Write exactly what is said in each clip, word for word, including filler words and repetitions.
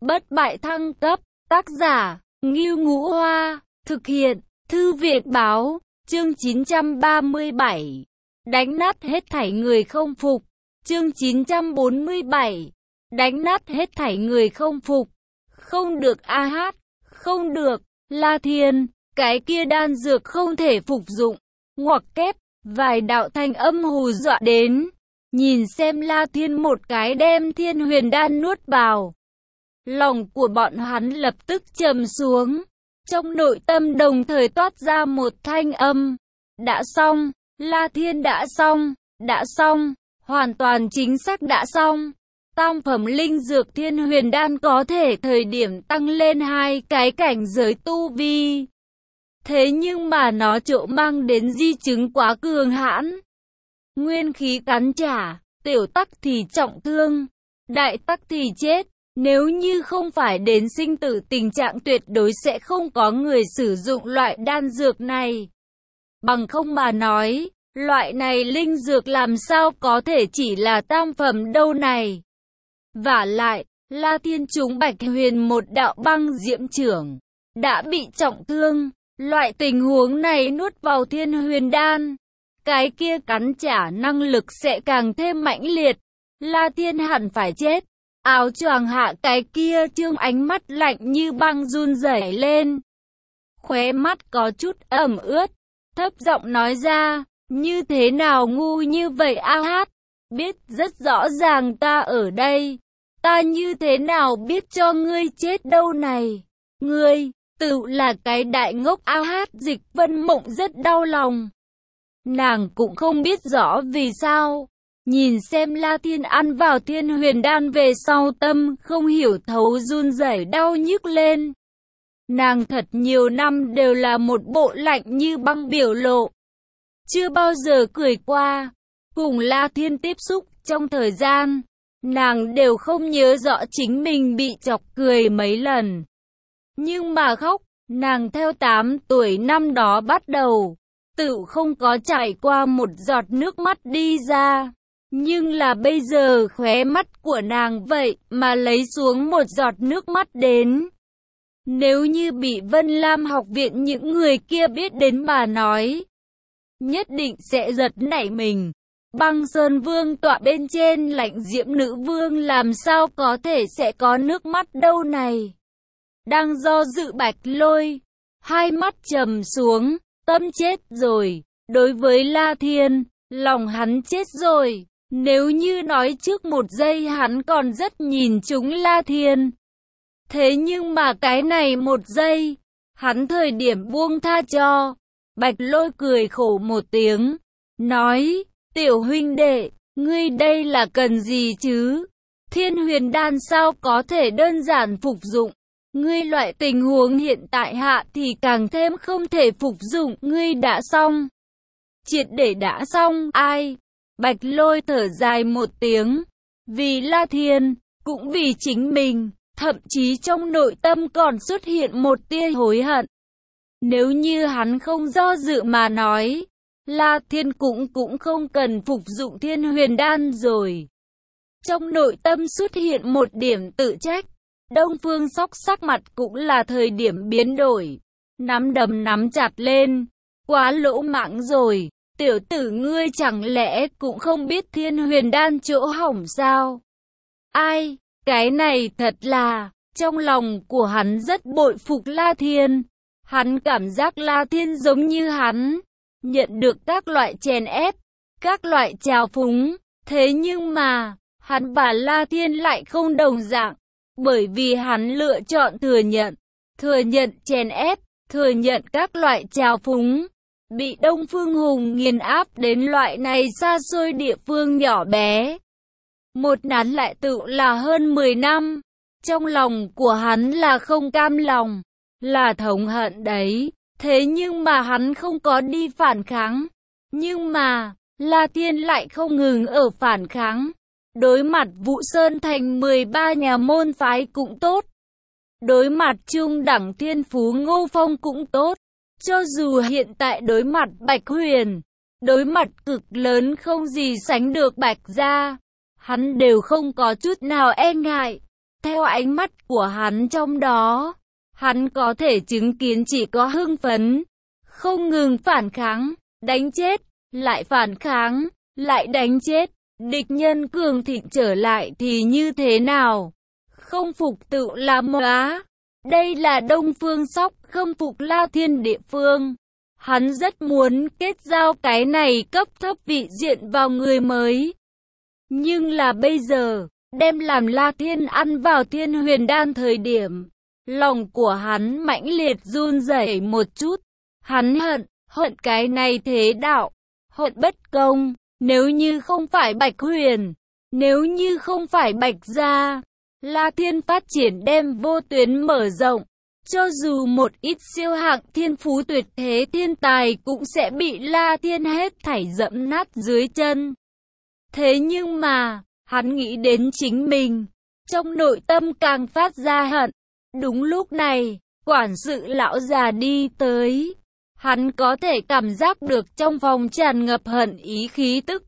Bất bại thăng cấp, tác giả, Ngưu Ngũ Hoa, thực hiện, Thư viện Báo, chương chín trăm ba mươi bảy. Đánh nát hết thảy người không phục, chương chín trăm bốn mươi bảy. Đánh nát hết thảy người không phục. Không được a hát, không được, La Thiên, cái kia đan dược không thể phục dụng. Ngoặc kép, vài đạo thanh âm hù dọa đến. Nhìn xem La Thiên một cái đem thiên huyền đan nuốt vào. Lòng của bọn hắn lập tức trầm xuống. Trong nội tâm đồng thời toát ra một thanh âm. Đã xong, La Thiên đã xong, đã xong, hoàn toàn chính xác đã xong. Tam phẩm linh dược thiên huyền đan có thể thời điểm tăng lên hai cái cảnh giới tu vi. Thế nhưng mà nó chỗ mang đến di chứng quá cường hãn. Nguyên khí cắn trả, tiểu tắc thì trọng thương, đại tắc thì chết. Nếu như không phải đến sinh tử tình trạng tuyệt đối sẽ không có người sử dụng loại đan dược này. Bằng không mà nói, loại này linh dược làm sao có thể chỉ là tam phẩm đâu này. Vả lại, La Thiên trúng Bạch Huyền một đạo băng diễm chưởng, đã bị trọng thương. Loại tình huống này nuốt vào thiên huyền đan, cái kia cắn trả năng lực sẽ càng thêm mãnh liệt. La Thiên hẳn phải chết. Áo choàng hạ cái kia trương ánh mắt lạnh như băng run rẩy lên. Khóe mắt có chút ẩm ướt, thấp giọng nói ra, như thế nào ngu như vậy a hát, biết rất rõ ràng ta ở đây, ta như thế nào biết cho ngươi chết đâu này, ngươi, tự là cái đại ngốc a hát. Dịch Vân Mộng rất đau lòng. Nàng cũng không biết rõ vì sao. Nhìn xem La Thiên ăn vào thiên huyền đan về sau tâm không hiểu thấu run rẩy đau nhức lên. Nàng thật nhiều năm đều là một bộ lạnh như băng biểu lộ. Chưa bao giờ cười qua. Cùng La Thiên tiếp xúc trong thời gian, nàng đều không nhớ rõ chính mình bị chọc cười mấy lần. Nhưng mà khóc, nàng theo tám tuổi năm đó bắt đầu, tự không có chảy qua một giọt nước mắt đi ra. Nhưng là bây giờ khóe mắt của nàng vậy mà lấy xuống một giọt nước mắt đến. Nếu như bị Vân Lam học viện những người kia biết đến mà nói, nhất định sẽ giật nảy mình. Băng Sơn Vương tọa bên trên Lạnh Diễm Nữ Vương làm sao có thể sẽ có nước mắt đâu này. Đang do dự Bạch Lôi, hai mắt trầm xuống, tâm chết rồi. Đối với La Thiên, lòng hắn chết rồi. Nếu như nói trước một giây hắn còn rất nhìn chúng La Thiên. Thế nhưng mà cái này một giây, hắn thời điểm buông tha cho. Bạch Lôi cười khổ một tiếng, nói, tiểu huynh đệ, ngươi đây là cần gì chứ? Thiên huyền đan sao có thể đơn giản phục dụng? Ngươi loại tình huống hiện tại hạ thì càng thêm không thể phục dụng, ngươi đã xong. Triệt để đã xong, ai? Bạch Lôi thở dài một tiếng, vì La Thiên, cũng vì chính mình, thậm chí trong nội tâm còn xuất hiện một tia hối hận. Nếu như hắn không do dự mà nói, La Thiên cũng cũng không cần phục dụng thiên huyền đan rồi. Trong nội tâm xuất hiện một điểm tự trách, Đông Phương Sóc sắc mặt cũng là thời điểm biến đổi, nắm đấm nắm chặt lên, quá lỗ mãng rồi. Tiểu tử ngươi chẳng lẽ cũng không biết thiên huyền đan chỗ hỏng sao? Ai, cái này thật là, trong lòng của hắn rất bội phục La Thiên. Hắn cảm giác La Thiên giống như hắn, nhận được các loại chèn ép, các loại trào phúng. Thế nhưng mà, hắn và La Thiên lại không đồng dạng, bởi vì hắn lựa chọn thừa nhận, thừa nhận chèn ép, thừa nhận các loại trào phúng. Bị Đông Phương Hùng nghiền áp đến loại này xa xôi địa phương nhỏ bé. Một nán lại tự là hơn mười năm. Trong lòng của hắn là không cam lòng, là thống hận đấy. Thế nhưng mà hắn không có đi phản kháng. Nhưng mà, La Thiên lại không ngừng ở phản kháng. Đối mặt Vũ Sơn Thành mười ba nhà môn phái cũng tốt. Đối mặt trung đẳng thiên phú Ngô Phong cũng tốt. Cho dù hiện tại đối mặt Bạch Huyền, đối mặt cực lớn không gì sánh được Bạch gia, hắn đều không có chút nào e ngại. theo ánh mắt của hắn trong đó, hắn có thể chứng kiến chỉ có hưng phấn, không ngừng phản kháng, đánh chết, lại phản kháng, lại đánh chết. Địch nhân cường thịnh trở lại thì như thế nào? Không phục tự là móa. Đây là Đông Phương Sóc khâm phục La Thiên địa phương. Hắn rất muốn kết giao cái này cấp thấp vị diện vào người mới. Nhưng là bây giờ, đem làm La Thiên ăn vào Thiên Huyền Đan thời điểm, lòng của hắn mãnh liệt run rẩy một chút. Hắn hận, hận cái này thế đạo, hận bất công. Nếu như không phải Bạch Huyền, nếu như không phải Bạch Gia, La Thiên phát triển đem vô tuyến mở rộng, cho dù một ít siêu hạng thiên phú tuyệt thế thiên tài cũng sẽ bị La Thiên hết thảy dẫm nát dưới chân. Thế nhưng mà, hắn nghĩ đến chính mình, trong nội tâm càng phát ra hận. Đúng lúc này, quản sự lão già đi tới. Hắn có thể cảm giác được trong phòng tràn ngập hận ý khí tức.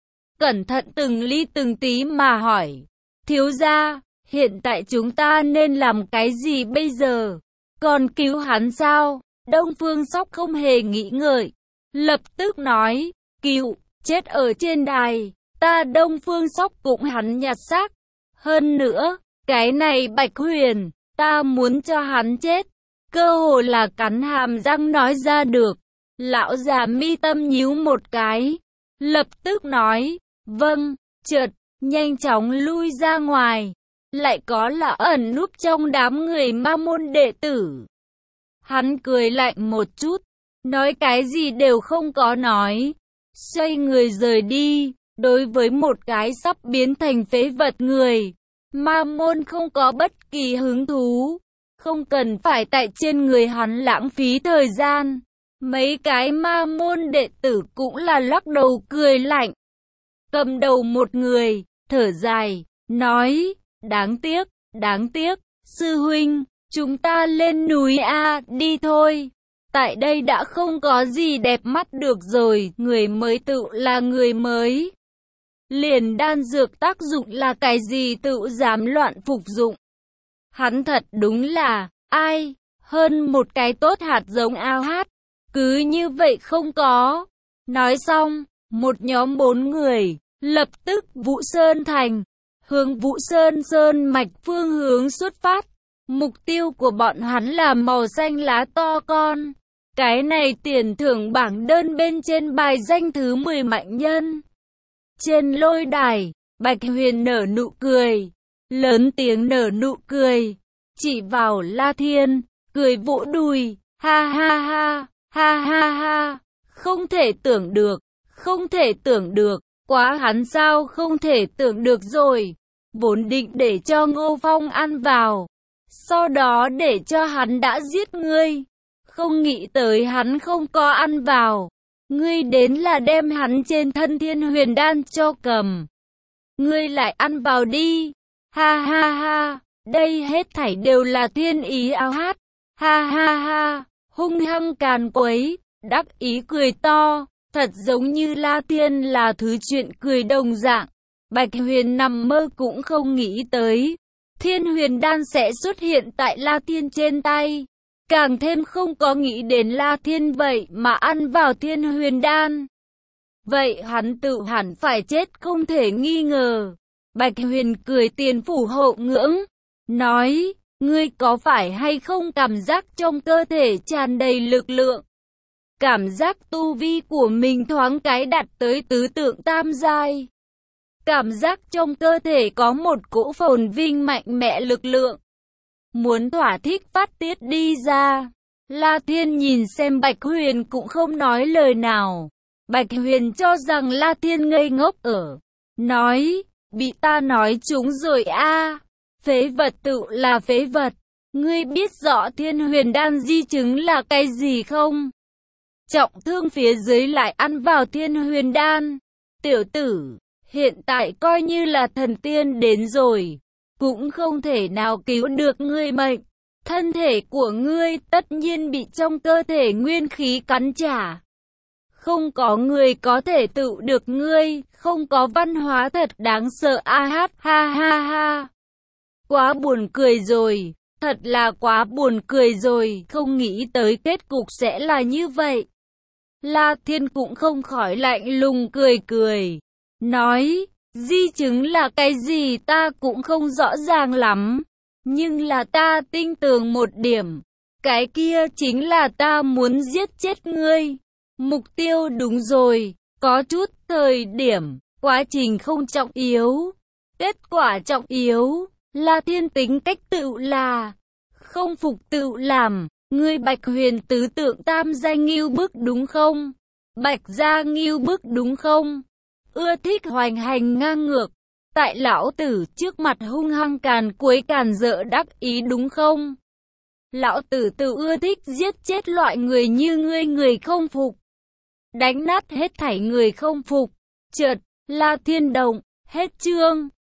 Cẩn thận từng ly từng tí mà hỏi. Thiếu gia, hiện tại chúng ta nên làm cái gì bây giờ? Còn cứu hắn sao? Đông Phương Sóc không hề nghĩ ngợi. Lập tức nói, cứu, chết ở trên đài. Ta Đông Phương Sóc cũng hắn nhặt xác. Hơn nữa, cái này Bạch Huyền, ta muốn cho hắn chết. Cơ hồ là cắn hàm răng nói ra được. Lão già mi tâm nhíu một cái. Lập tức nói, vâng, chợt, nhanh chóng lui ra ngoài. Lại có là ẩn núp trong đám người ma môn đệ tử. Hắn cười lạnh một chút, nói cái gì đều không có nói. Xoay người rời đi, đối với một cái sắp biến thành phế vật người. Ma môn không có bất kỳ hứng thú. Không cần phải tại trên người hắn lãng phí thời gian. Mấy cái ma môn đệ tử cũng là lắc đầu cười lạnh. Cầm đầu một người, thở dài, nói, đáng tiếc, đáng tiếc, sư huynh, chúng ta lên núi A, đi thôi. Tại đây đã không có gì đẹp mắt được rồi, người mới tự là người mới. Liền đan dược tác dụng là cái gì tự dám loạn phục dụng. Hắn thật đúng là, ai, hơn một cái tốt hạt giống ao hát, cứ như vậy không có. Nói xong, một nhóm bốn người, lập tức Vũ Sơn Thành, hướng Vũ Sơn Sơn mạch phương hướng xuất phát. Mục tiêu của bọn hắn là màu xanh lá to con. Cái này tiền thưởng bảng đơn bên trên bài danh thứ mười mạnh nhân. Trên lôi đài, Bạch Huyền nở nụ cười, lớn tiếng nở nụ cười, chỉ vào La Thiên, cười vỗ đùi, ha ha ha, ha ha ha, không thể tưởng được, không thể tưởng được, quá hắn sao không thể tưởng được rồi, vốn định để cho Ngô Phong ăn vào, sau đó để cho hắn đã giết ngươi, không nghĩ tới hắn không có ăn vào, ngươi đến là đem hắn trên thân Thiên Huyền Đan cho cầm, ngươi lại ăn vào đi, ha ha ha. Đây hết thảy đều là thiên ý áo hát, ha ha ha, hung hăng càn quấy, đắc ý cười to, thật giống như La Thiên là thứ chuyện cười đồng dạng. Bạch Huyền nằm mơ cũng không nghĩ tới, Thiên Huyền Đan sẽ xuất hiện tại La Thiên trên tay, càng thêm không có nghĩ đến La Thiên vậy mà ăn vào Thiên Huyền Đan. Vậy hắn tự hẳn phải chết không thể nghi ngờ. Bạch Huyền cười tiền phủ hộ ngưỡng. Nói, ngươi có phải hay không cảm giác trong cơ thể tràn đầy lực lượng? Cảm giác tu vi của mình thoáng cái đạt tới tứ tượng tam giai. Cảm giác trong cơ thể có một cỗ phồn vinh mạnh mẽ lực lượng. Muốn thỏa thích phát tiết đi ra. La Thiên nhìn xem Bạch Huyền cũng không nói lời nào. Bạch Huyền cho rằng La Thiên ngây ngốc ở. Nói, bị ta nói trúng rồi a. Phế vật tự là phế vật. Ngươi biết rõ Thiên Huyền Đan di chứng là cái gì không? Trọng thương phía dưới lại ăn vào Thiên Huyền Đan. Tiểu tử, hiện tại coi như là thần tiên đến rồi, cũng không thể nào cứu được ngươi mệnh. Thân thể của ngươi tất nhiên bị trong cơ thể nguyên khí cắn trả. Không có người có thể tự được ngươi, không có văn hóa thật đáng sợ a hát ha ha ha. Quá buồn cười rồi, thật là quá buồn cười rồi, không nghĩ tới kết cục sẽ là như vậy. La Thiên cũng không khỏi lạnh lùng cười cười, nói, di chứng là cái gì ta cũng không rõ ràng lắm, nhưng là ta tin tưởng một điểm, cái kia chính là ta muốn giết chết ngươi. Mục tiêu đúng rồi, có chút thời điểm, quá trình không trọng yếu, kết quả trọng yếu. La Thiên tính cách tự là không phục tự làm, ngươi Bạch Huyền tứ tượng tam danh ngưu bức đúng không? Bạch gia ngưu bức đúng không? Ưa thích hoành hành ngang ngược, tại lão tử trước mặt hung hăng càn quấy càn dỡ đắc ý đúng không? Lão tử tự ưa thích giết chết loại người như ngươi, người không phục, đánh nát hết thảy người không phục. Chợt, La Thiên động, hết chương.